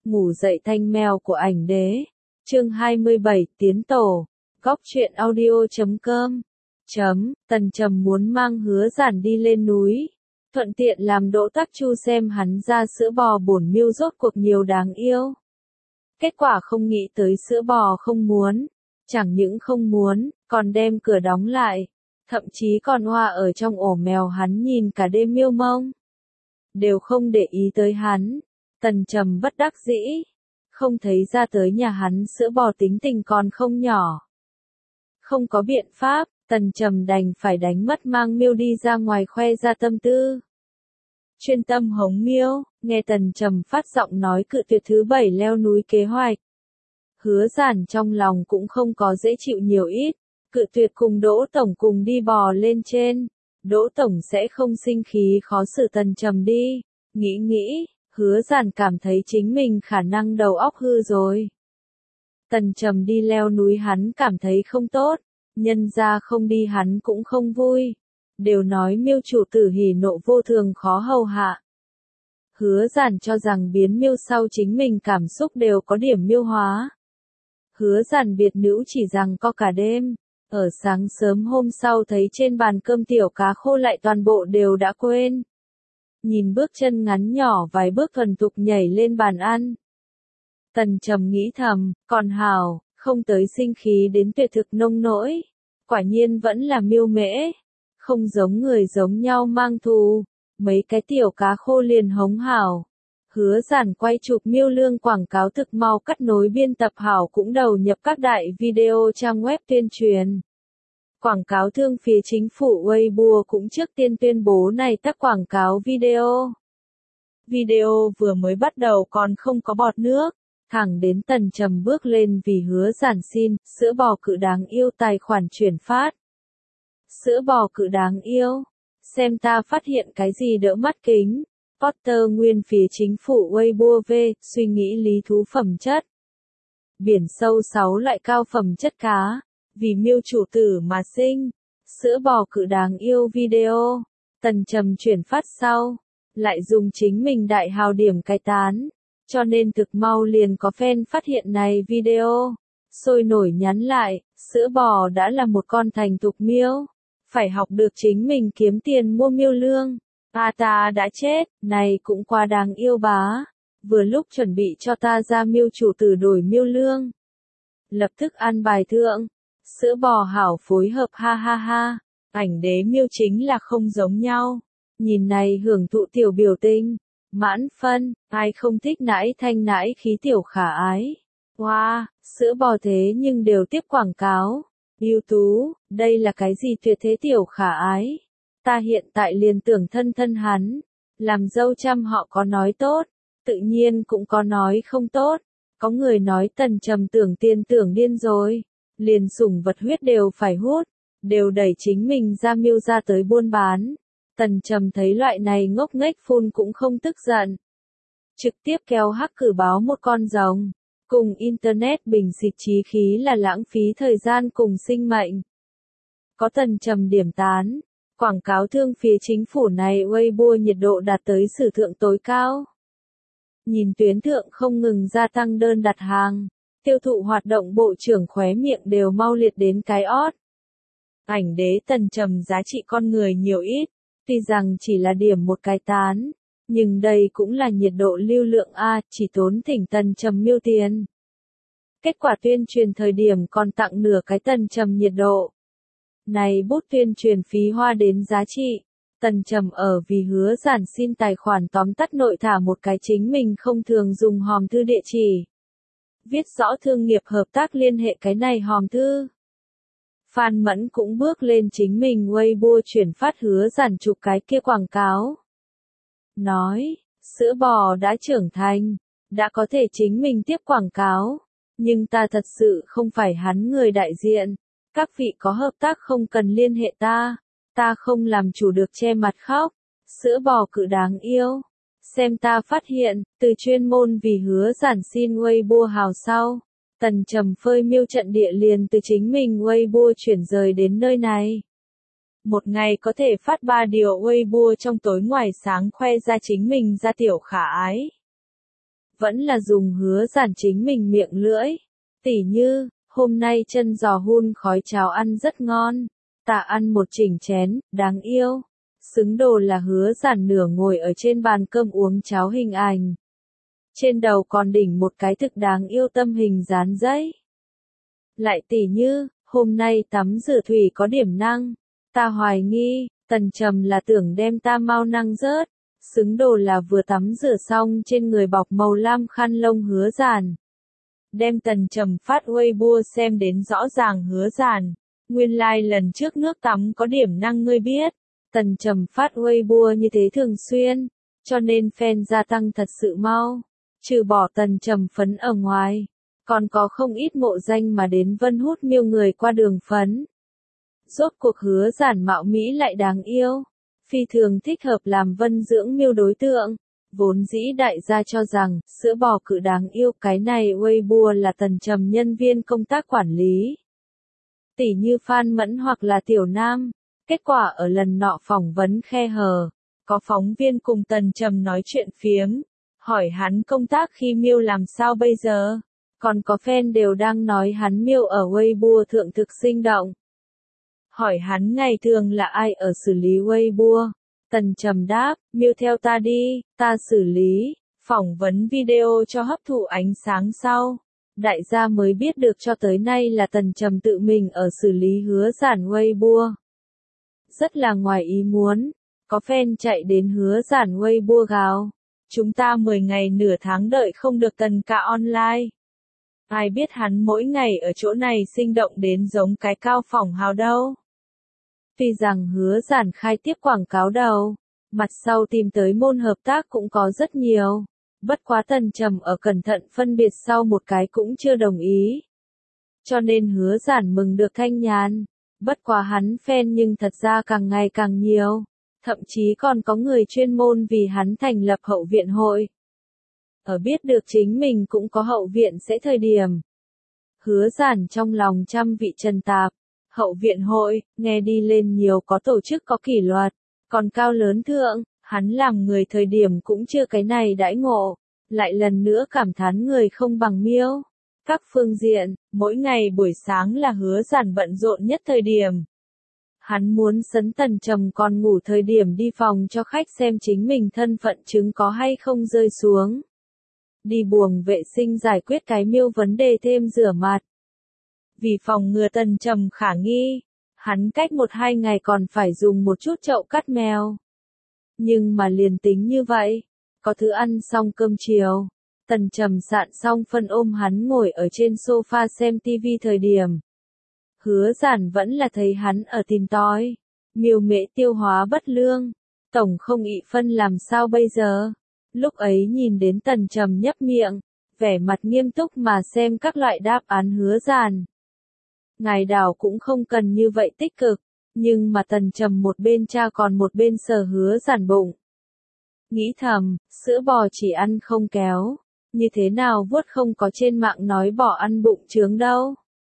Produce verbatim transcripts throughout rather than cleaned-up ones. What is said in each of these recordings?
Ngủ dậy thanh mèo của ảnh đế. Chương hai mươi bảy, tiến tổ. Góc truyện audio chấm com. Chấm, Tần Trầm muốn mang Hứa Giản đi lên núi. Thuận tiện làm Đỗ Tắc Chu xem hắn ra sữa bò bổn miêu rốt cuộc nhiều đáng yêu. Kết quả không nghĩ tới sữa bò không muốn. Chẳng những không muốn, còn đem cửa đóng lại. Thậm chí còn hoa ở trong ổ mèo hắn nhìn cả đêm miêu mông. Đều không để ý tới hắn. Tần Trầm bất đắc dĩ. Không thấy ra tới nhà hắn sữa bò tính tình còn không nhỏ. Không có biện pháp, Tần Trầm đành phải đánh mất mang miêu đi ra ngoài khoe ra tâm tư. Chuyên tâm hống miêu, nghe Tần Trầm phát giọng nói cự tuyệt thứ bảy leo núi kế hoạch. Hứa Giản trong lòng cũng không có dễ chịu nhiều ít, cự tuyệt cùng Đỗ Tổng cùng đi bò lên trên. Đỗ Tổng sẽ không sinh khí khó xử Tần Trầm đi, nghĩ nghĩ. Hứa Giản cảm thấy chính mình khả năng đầu óc hư rồi. Tần Trầm đi leo núi hắn cảm thấy không tốt, nhân ra không đi hắn cũng không vui. Đều nói miêu chủ tử hỉ nộ vô thường khó hầu hạ. Hứa Giản cho rằng biến miêu sau chính mình cảm xúc đều có điểm miêu hóa. Hứa Giản biệt nữ chỉ rằng có cả đêm. Ở sáng sớm hôm sau thấy trên bàn cơm tiểu cá khô lại toàn bộ đều đã quên. Nhìn bước chân ngắn nhỏ vài bước thuần thục nhảy lên bàn ăn. Tần Trầm nghĩ thầm, còn hào, không tới sinh khí đến tuyệt thực nông nỗi. Quả nhiên vẫn là miêu mễ. Không giống người giống nhau mang thù. Mấy cái tiểu cá khô liền hống hảo. Hứa Giản quay chụp miêu lương quảng cáo thực mau cắt nối biên tập hảo cũng đầu nhập các đại video trang web tuyên truyền. Quảng cáo thương phía chính phủ Weibo cũng trước tiên tuyên bố này tắt quảng cáo video. Video vừa mới bắt đầu còn không có bọt nước, thẳng đến Tần Trầm bước lên vì Hứa Giản xin, sữa bò cự đáng yêu tài khoản chuyển phát. Sữa bò cự đáng yêu, xem ta phát hiện cái gì đỡ mắt kính. Potter nguyên phía chính phủ Weibo V, suy nghĩ lý thú phẩm chất. Biển sâu sáu loại cao phẩm chất cá. Vì miêu chủ tử mà sinh, sữa bò cự đáng yêu video, Tần Trầm chuyển phát sau, lại dùng chính mình đại hào điểm cai tán, cho nên thực mau liền có fan phát hiện này video, sôi nổi nhắn lại, sữa bò đã là một con thành thục miêu, phải học được chính mình kiếm tiền mua miêu lương, a ta đã chết, này cũng quá đáng yêu bá, vừa lúc chuẩn bị cho ta ra miêu chủ tử đổi miêu lương. Lập tức ăn bài thượng. Sữa bò hảo phối hợp ha ha ha, ảnh đế miêu chính là không giống nhau. Nhìn này hưởng thụ tiểu biểu tình, mãn phân, ai không thích nãi thanh nãi khí tiểu khả ái. Wow, sữa bò thế nhưng đều tiếp quảng cáo. Ưu tú, đây là cái gì tuyệt thế tiểu khả ái. Ta hiện tại liền tưởng thân thân hắn, làm dâu trăm họ có nói tốt, tự nhiên cũng có nói không tốt. Có người nói Tần Trầm tưởng tiên tưởng điên rồi. Liền sủng vật huyết đều phải hút, đều đẩy chính mình ra miêu ra tới buôn bán. Tần Trầm thấy loại này ngốc nghếch phun cũng không tức giận. Trực tiếp kéo hắc cử báo một con rồng. Cùng Internet bình xịt chí khí là lãng phí thời gian cùng sinh mệnh. Có Tần Trầm điểm tán, quảng cáo thương phía chính phủ này Weibo nhiệt độ đạt tới sử thượng tối cao. Nhìn tuyến thượng không ngừng gia tăng đơn đặt hàng. Tiêu thụ hoạt động bộ trưởng khóe miệng đều mau liệt đến cái ót. Ảnh đế Tần Trầm giá trị con người nhiều ít, tuy rằng chỉ là điểm một cái tán, nhưng đây cũng là nhiệt độ lưu lượng A, chỉ tốn thỉnh Tần Trầm miêu tiền. Kết quả tuyên truyền thời điểm còn tặng nửa cái Tần Trầm nhiệt độ. Này bút tuyên truyền phí hoa đến giá trị. Tần Trầm ở vì Hứa Giản xin tài khoản tóm tắt nội thả một cái chính mình không thường dùng hòm thư địa chỉ. Viết rõ thương nghiệp hợp tác liên hệ cái này hòm thư. Phan Mẫn cũng bước lên chính mình Weibo chuyển phát Hứa Giản chụp cái kia quảng cáo. Nói, sữa bò đã trưởng thành, đã có thể chính mình tiếp quảng cáo, nhưng ta thật sự không phải hắn người đại diện. Các vị có hợp tác không cần liên hệ ta, ta không làm chủ được che mặt khóc. Sữa bò cự đáng yêu. Xem ta phát hiện, từ chuyên môn vì Hứa Giản xin Weibo hào sau, Tần Trầm phơi miêu trận địa liền từ chính mình Weibo chuyển rời đến nơi này. Một ngày có thể phát ba điều Weibo trong tối ngoài sáng khoe ra chính mình ra tiểu khả ái. vẫn là dùng Hứa Giản chính mình miệng lưỡi. Tỉ như, hôm nay chân giò hun khói cháo ăn rất ngon, ta ăn một chỉnh chén, đáng yêu. Xứng đồ là Hứa Giản nửa ngồi ở trên bàn cơm uống cháo hình ảnh. Trên đầu còn đỉnh một cái thực đáng yêu tâm hình dán giấy. Lại tỉ như, hôm nay tắm rửa thủy có điểm năng, ta hoài nghi, Tần Trầm là tưởng đem ta mau năng rớt. Xứng đồ là vừa tắm rửa xong trên người bọc màu lam khăn lông Hứa Giản. Đem Tần Trầm phát Weibo xem đến rõ ràng Hứa Giản. Nguyên lai like lần trước nước tắm có điểm năng ngươi biết. Tần Trầm phát Weibo như thế thường xuyên, cho nên fan gia tăng thật sự mau. Trừ bỏ Tần Trầm phấn ở ngoài, còn có không ít mộ danh mà đến Vân hút miêu người qua đường phấn. Rốt cuộc Hứa Giản mạo mỹ lại đáng yêu, phi thường thích hợp làm Vân dưỡng miêu đối tượng. Vốn dĩ đại gia cho rằng, sữa bò cự đáng yêu, cái này Weibo là Tần Trầm nhân viên công tác quản lý. Tỷ như Phan Mẫn hoặc là Tiểu Nam. Kết quả ở lần nọ phỏng vấn khe hở, có phóng viên cùng Tần Trầm nói chuyện phiếm, hỏi hắn công tác khi miêu làm sao bây giờ. Còn có fan đều đang nói hắn miêu ở Weibo thượng thực sinh động. Hỏi hắn ngày thường là ai ở xử lý Weibo. Tần Trầm đáp, miêu theo ta đi, ta xử lý. Phỏng vấn video cho hấp thụ ánh sáng sau. Đại gia mới biết được cho tới nay là Tần Trầm tự mình ở xử lý Hứa Giản Weibo. Rất là ngoài ý muốn, có fan chạy đến Hứa Giản Weibo gào. Chúng ta mười ngày nửa tháng đợi không được Tần ca online. Ai biết hắn mỗi ngày ở chỗ này sinh động đến giống cái cao phỏng hào đâu. Tuy rằng Hứa Giản khai tiếp quảng cáo đầu, mặt sau tìm tới môn hợp tác cũng có rất nhiều. Bất quá Tần Trầm ở cẩn thận phân biệt sau một cái cũng chưa đồng ý. Cho nên Hứa Giản mừng được thanh nhàn. Bất quá hắn fan nhưng thật ra càng ngày càng nhiều. Thậm chí còn có người chuyên môn vì hắn thành lập hậu viện hội. Ở biết được chính mình cũng có hậu viện sẽ thời điểm. Hứa Giản trong lòng trăm vị trần tạp. Hậu viện hội, nghe đi lên nhiều có tổ chức có kỷ luật. Còn cao lớn thượng, hắn làm người thời điểm cũng chưa cái này đãi ngộ. Lại lần nữa cảm thán người không bằng miêu. Các phương diện, mỗi ngày buổi sáng là Hứa Giản bận rộn nhất thời điểm. Hắn muốn sấn Tần Trầm còn ngủ thời điểm đi phòng cho khách xem chính mình thân phận chứng có hay không rơi xuống. Đi buồng vệ sinh giải quyết cái miêu vấn đề thêm rửa mặt. Vì phòng ngừa Tần Trầm khả nghi, hắn cách một hai ngày còn phải dùng một chút chậu cắt mèo. Nhưng mà liền tính như vậy, có thứ ăn xong cơm chiều. Tần Trầm sạn xong phân ôm hắn ngồi ở trên sofa xem tivi thời điểm. Hứa Giản vẫn là thấy hắn ở tìm tói. Miêu mễ tiêu hóa bất lương. Tổng không ị phân làm sao bây giờ. Lúc ấy nhìn đến Tần Trầm nhấp miệng. Vẻ mặt nghiêm túc mà xem các loại đáp án Hứa Giản. Ngài đảo cũng không cần như vậy tích cực. Nhưng mà Tần Trầm một bên cha còn một bên sờ Hứa Giản bụng. Nghĩ thầm, sữa bò chỉ ăn không kéo. Như thế nào vuốt không có trên mạng nói bỏ ăn bụng trướng đâu.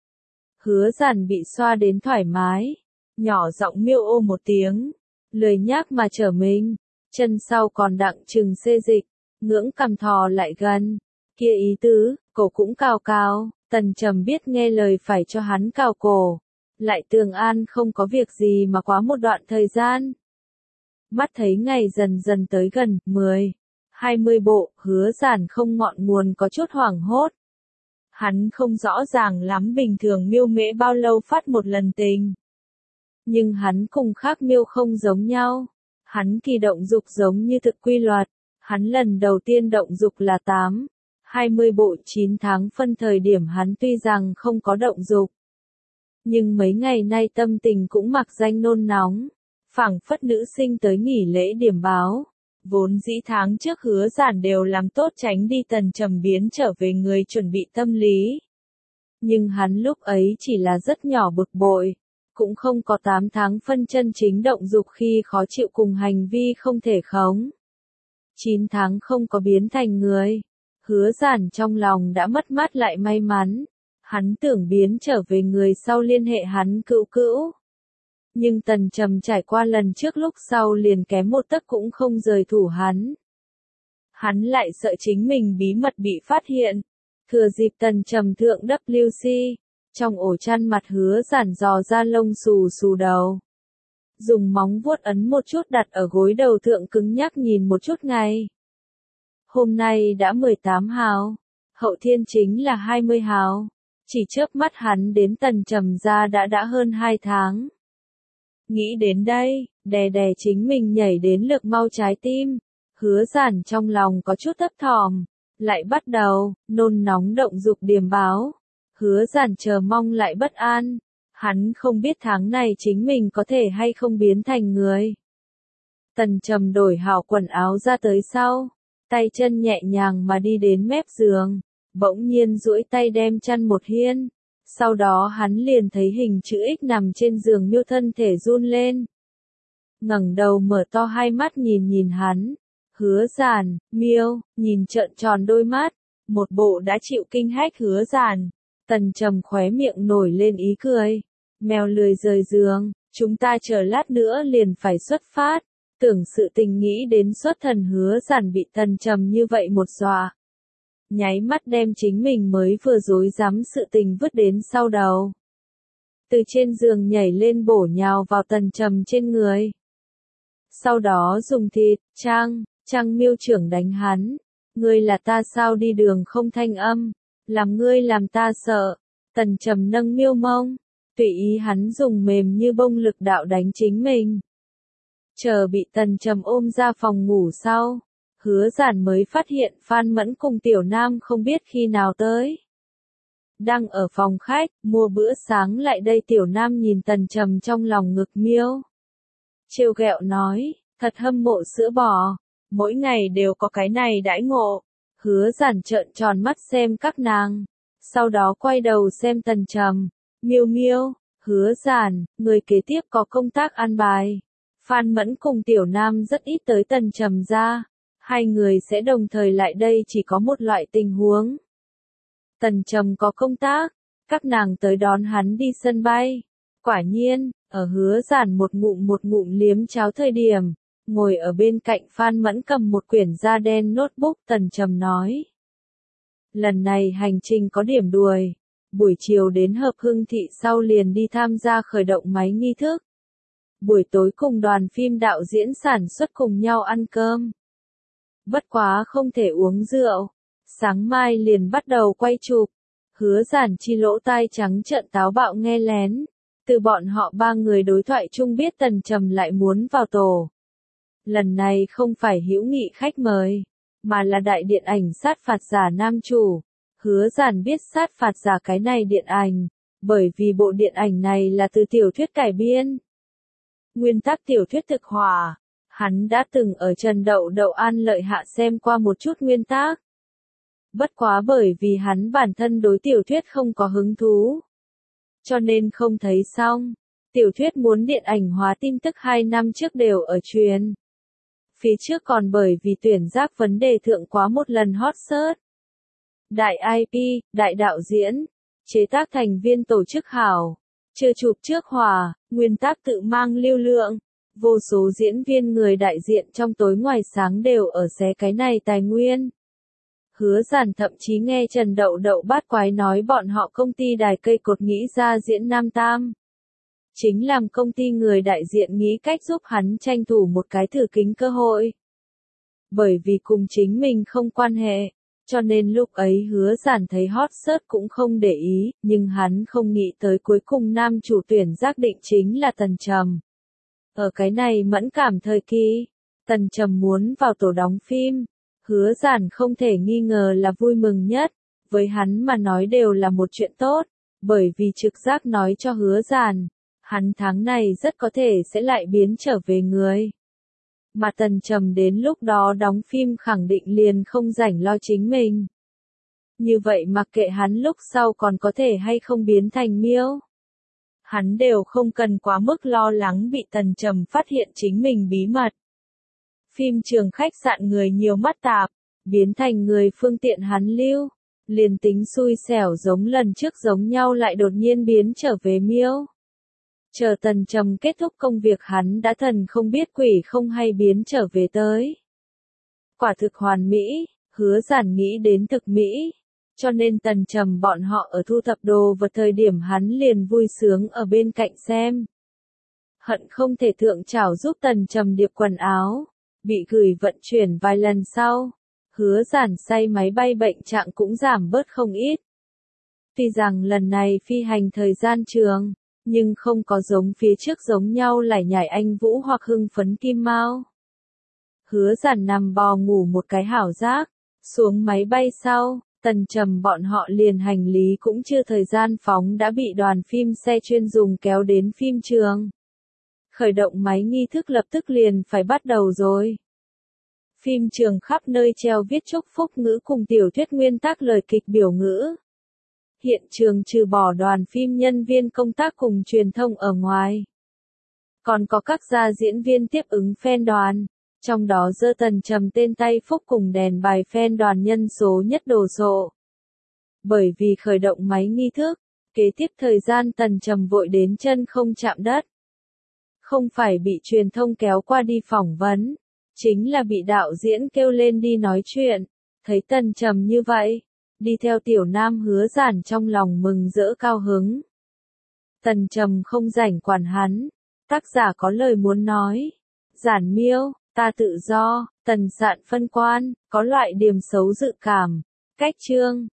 Hứa Giản bị xoa đến thoải mái. Nhỏ giọng miêu ô một tiếng. Lười nhác mà trở mình. Chân sau còn đặng chừng xê dịch. Ngưỡng cằm thò lại gần. Kia ý tứ, cổ cũng cào cào. Tần Trầm biết nghe lời phải cho hắn cào cổ. Lại tường an không có việc gì mà quá một đoạn thời gian. Mắt thấy ngày dần dần tới gần, mười, hai mươi bộ, Hứa Giản không ngọn nguồn có chút hoảng hốt. Hắn không rõ ràng lắm bình thường miêu mễ bao lâu phát một lần tình. Nhưng hắn cùng khác miêu không giống nhau. Hắn kỳ động dục giống như thực quy luật. Hắn lần đầu tiên động dục là tám, hai mươi bộ chín tháng phân thời điểm hắn tuy rằng không có động dục. Nhưng mấy ngày nay tâm tình cũng mặc danh nôn nóng. Phảng phất nữ sinh tới nghỉ lễ điểm báo. Vốn dĩ tháng trước Hứa Giản đều làm tốt tránh đi Tần Trầm biến trở về người chuẩn bị tâm lý. Nhưng hắn lúc ấy chỉ là rất nhỏ bực bội. Cũng không có tám tháng phân chân chính động dục khi khó chịu cùng hành vi không thể khống. chín tháng không có biến thành người. Hứa Giản trong lòng đã mất mát lại may mắn. Hắn tưởng biến trở về người sau liên hệ hắn cữu cữu. Nhưng Tần Trầm trải qua lần trước lúc sau liền kém một tấc cũng không rời thủ hắn. Hắn lại sợ chính mình bí mật bị phát hiện. Thừa dịp Tần Trầm thượng W C, trong ổ chăn mặt Hứa Giản dò ra lông xù xù đầu. Dùng móng vuốt ấn một chút đặt ở gối đầu thượng cứng nhắc nhìn một chút ngay. Hôm nay đã mười tám hào, hậu thiên chính là hai mươi hào. Chỉ chớp mắt hắn đến Tần Trầm ra đã đã hơn hai tháng. Nghĩ đến đây, đè đè chính mình nhảy đến lực mau trái tim. Hứa Giản trong lòng có chút thấp thỏm, lại bắt đầu, nôn nóng động dục điềm báo. Hứa Giản chờ mong lại bất an. Hắn không biết tháng này chính mình có thể hay không biến thành người. Tần Trầm đổi hảo quần áo ra tới sau, tay chân nhẹ nhàng mà đi đến mép giường, bỗng nhiên duỗi tay đem chăn một hiên. Sau đó hắn liền thấy hình chữ X nằm trên giường miêu thân thể run lên. Ngẩng đầu mở to hai mắt nhìn nhìn hắn. Hứa Giản, miêu, nhìn trợn tròn đôi mắt, một bộ đã chịu kinh hách Hứa Giản. Tần Trầm khóe miệng nổi lên ý cười. Mèo lười rời giường, chúng ta chờ lát nữa liền phải xuất phát. Tưởng sự tình nghĩ đến xuất thần Hứa Giản bị Tần Trầm như vậy một dọa. Nháy mắt đem chính mình mới vừa dối dám sự tình vứt đến sau đầu. Từ trên giường nhảy lên bổ nhào vào Tần Trầm trên người. Sau đó dùng thịt, trang, trang miêu trưởng đánh hắn. Ngươi là ta sao đi đường không thanh âm, làm ngươi làm ta sợ. Tần Trầm nâng miêu mông, tùy ý hắn dùng mềm như bông lực đạo đánh chính mình. Chờ bị Tần Trầm ôm ra phòng ngủ sau, Hứa Giản mới phát hiện Phan Mẫn cùng Tiểu Nam không biết khi nào tới. Đang ở phòng khách, mua bữa sáng lại đây Tiểu Nam nhìn Tần Trầm trong lòng ngực miêu. Trêu ghẹo nói, thật hâm mộ sữa bò, mỗi ngày đều có cái này đãi ngộ. Hứa Giản trợn tròn mắt xem các nàng, sau đó quay đầu xem Tần Trầm. Miêu miêu, Hứa Giản, người kế tiếp có công tác an bài. Phan Mẫn cùng Tiểu Nam rất ít tới Tần Trầm ra. Hai người sẽ đồng thời lại đây chỉ có một loại tình huống. Tần Trầm có công tác, các nàng tới đón hắn đi sân bay. Quả nhiên, ở Hứa Giản một ngụm một ngụm liếm cháo thời điểm, ngồi ở bên cạnh Phan Mẫn cầm một quyển da đen notebook. Tần Trầm nói. Lần này hành trình có điểm đuổi. Buổi chiều đến Hợp Hưng Thị sau liền đi tham gia khởi động máy nghi thức. Buổi tối cùng đoàn phim đạo diễn sản xuất cùng nhau ăn cơm. Bất quá không thể uống rượu. Sáng mai liền bắt đầu quay chụp. Hứa Giản chi lỗ tai trắng trợn táo bạo nghe lén. Từ bọn họ ba người đối thoại chung biết Tần Trầm lại muốn vào tổ. Lần này không phải hữu nghị khách mời, mà là đại điện ảnh sát phạt giả nam chủ. Hứa Giản biết sát phạt giả cái này điện ảnh, bởi vì bộ điện ảnh này là từ tiểu thuyết cải biên. Nguyên tác tiểu thuyết thực hòa, hắn đã từng ở Trần Đậu Đậu An Lợi hạ xem qua một chút nguyên tác. Bất quá bởi vì hắn bản thân đối tiểu thuyết không có hứng thú, cho nên không thấy xong. Tiểu thuyết muốn điện ảnh hóa tin tức hai năm trước đều ở truyền. Phía trước còn bởi vì tuyển giác vấn đề thượng quá một lần hot search. Đại i pê, đại đạo diễn, chế tác thành viên tổ chức hảo, chưa chụp trước hòa, nguyên tác tự mang lưu lượng. Vô số diễn viên người đại diện trong tối ngoài sáng đều ở xé cái này tài nguyên. Hứa Giản thậm chí nghe Trần Đậu Đậu bát quái nói bọn họ công ty đài cây cột nghĩ ra diễn nam tam. Chính làm công ty người đại diện nghĩ cách giúp hắn tranh thủ một cái thử kính cơ hội. Bởi vì cùng chính mình không quan hệ, cho nên lúc ấy Hứa Giản thấy hot search cũng không để ý, nhưng hắn không nghĩ tới cuối cùng nam chủ tuyển giác định chính là Tần Trầm. Ở cái này mẫn cảm thời kỳ, Tần Trầm muốn vào tổ đóng phim, Hứa Giản không thể nghi ngờ là vui mừng nhất, với hắn mà nói đều là một chuyện tốt, bởi vì trực giác nói cho Hứa Giản, hắn tháng này rất có thể sẽ lại biến trở về người. Mà Tần Trầm đến lúc đó đóng phim khẳng định liền không rảnh lo chính mình. Như vậy mặc kệ hắn lúc sau còn có thể hay không biến thành miêu. Hắn đều không cần quá mức lo lắng bị Tần Trầm phát hiện chính mình bí mật. Phim trường khách sạn người nhiều mắt tạp, biến thành người phương tiện hắn lưu. Liền tính xui xẻo giống lần trước giống nhau lại đột nhiên biến trở về miêu. Chờ Tần Trầm kết thúc công việc hắn đã thần không biết quỷ không hay biến trở về tới. quả thực hoàn mỹ, Hứa Giản nghĩ đến thực mỹ. Cho nên Tần Trầm bọn họ ở thu thập đồ vật thời điểm hắn liền vui sướng ở bên cạnh xem. Hận không thể thượng trảo giúp Tần Trầm điệp quần áo, bị gửi vận chuyển vài lần sau. Hứa Giản say máy bay bệnh trạng cũng giảm bớt không ít. Tuy rằng lần này phi hành thời gian trường, nhưng không có giống phía trước giống nhau lải nhải anh Vũ hoặc hưng phấn Kim Mao. Hứa Giản nằm bò ngủ một cái hảo giác, xuống máy bay sau, Tần Trầm bọn họ liền hành lý cũng chưa thời gian phóng đã bị đoàn phim xe chuyên dùng kéo đến phim trường. Khởi động máy nghi thức lập tức liền phải bắt đầu rồi. Phim trường khắp nơi treo viết chúc phúc ngữ cùng tiểu thuyết nguyên tác lời kịch biểu ngữ. Hiện trường trừ bỏ đoàn phim nhân viên công tác cùng truyền thông ở ngoài, còn có các gia diễn viên tiếp ứng fan đoàn, trong đó giơ Tần Trầm tên tay phúc cùng đèn bài fan đoàn nhân số nhất đồ sộ. Bởi vì khởi động máy nghi thức, kế tiếp thời gian Tần Trầm vội đến chân không chạm đất. Không phải bị truyền thông kéo qua đi phỏng vấn, chính là bị đạo diễn kêu lên đi nói chuyện. Thấy Tần Trầm như vậy, đi theo tiểu nam Hứa Giản trong lòng mừng rỡ cao hứng. Tần Trầm không rảnh quản hắn, tác giả có lời muốn nói. Giản miêu, ta tự do, Tần Sạn phân quan, có loại điểm xấu dự cảm. Cách chương